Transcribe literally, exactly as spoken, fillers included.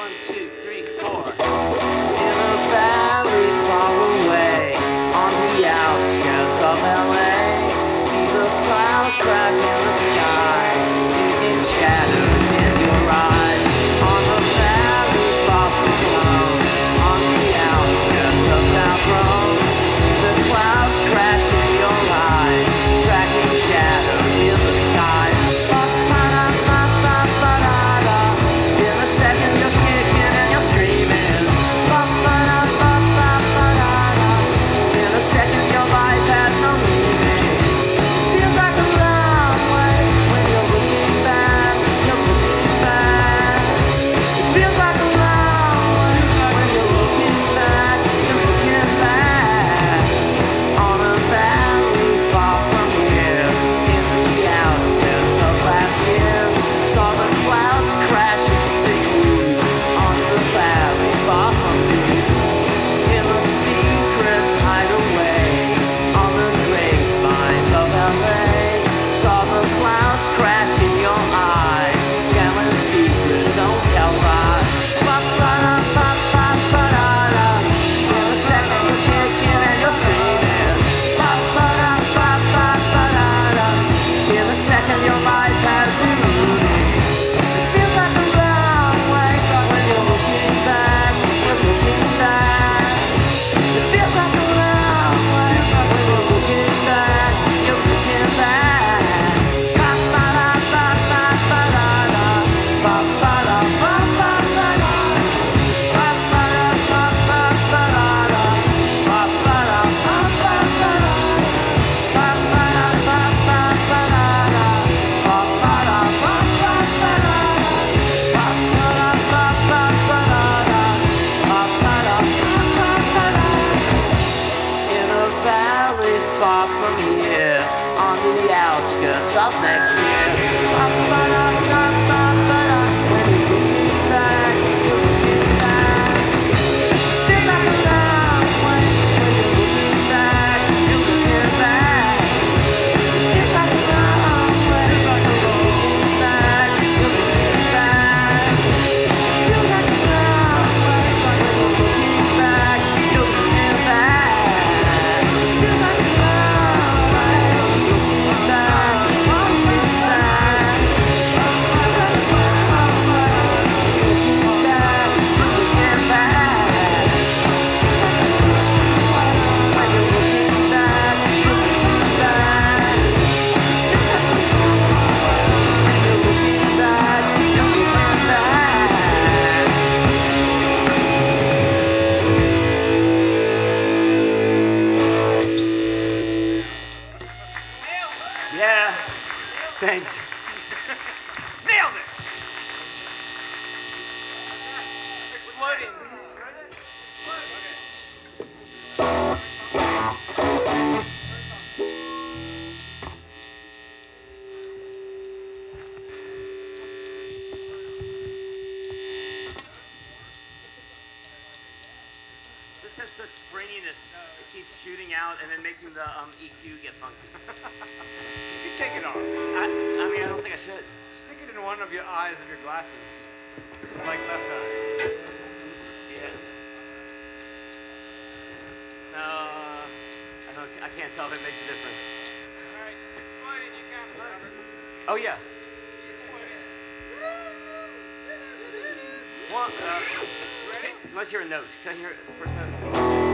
One, two, three, four. In a valley far away, on the outskirts of L A, see the cloud crack in the sky, making shadows in your eyes. On the valley far from home, on the outskirts of South Rome, see the clouds crash in your eyes, tracking shadows in the sky. Far from here, on the outskirts of next year. When you're looking back, you're looking back. Feels like a long way. When you're looking back, you're looking back. Feels like a long way. When you're looking back, you're looking back. Feels like a long way. When you're looking back, you're looking back. Feels like yeah, thanks. Nailed it! Exploding. This has such springiness. It keeps shooting out and then making the um, E Q get funky. You take it off. I, I mean, I don't think I should. Stick it in one of your eyes of your glasses. Like left eye. Yeah. No, I don't. I can't tell if it makes a difference. Alright, exploding, you count, Robert. Oh yeah. One. Uh, can, let's hear a note. Can I hear the first note?